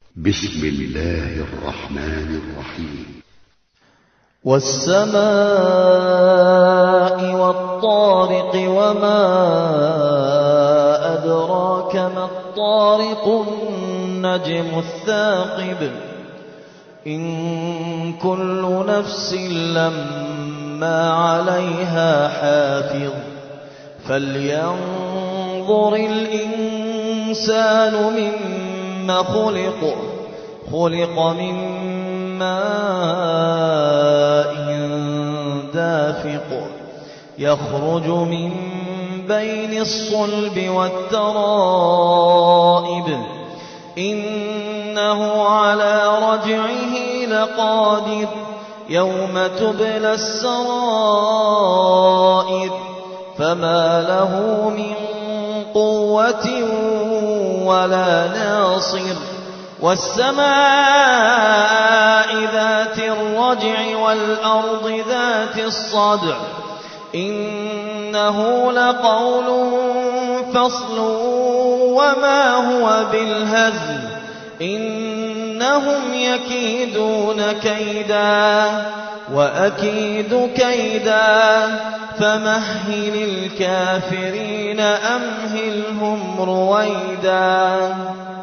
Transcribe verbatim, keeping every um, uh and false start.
بسم الله الرحمن الرحيم. والسماء والطارق وما أدراك ما الطارق النجم الثاقب إن كل نفس لما عليها حافظ فلينظر الإنسان مما خلق خلق من ماء دافق يخرج من بين الصلب والترائب إنه على رجعه لقادر يوم تبلى السرائر فما له من قوة ولا ناصر والسماء ذات الرجع والأرض ذات الصدع إنه لقول فصل وما هو بالهزل إنهم يكيدون كيدا وأكيد كيدا فمهل الكافرين أمهلهم رويدا.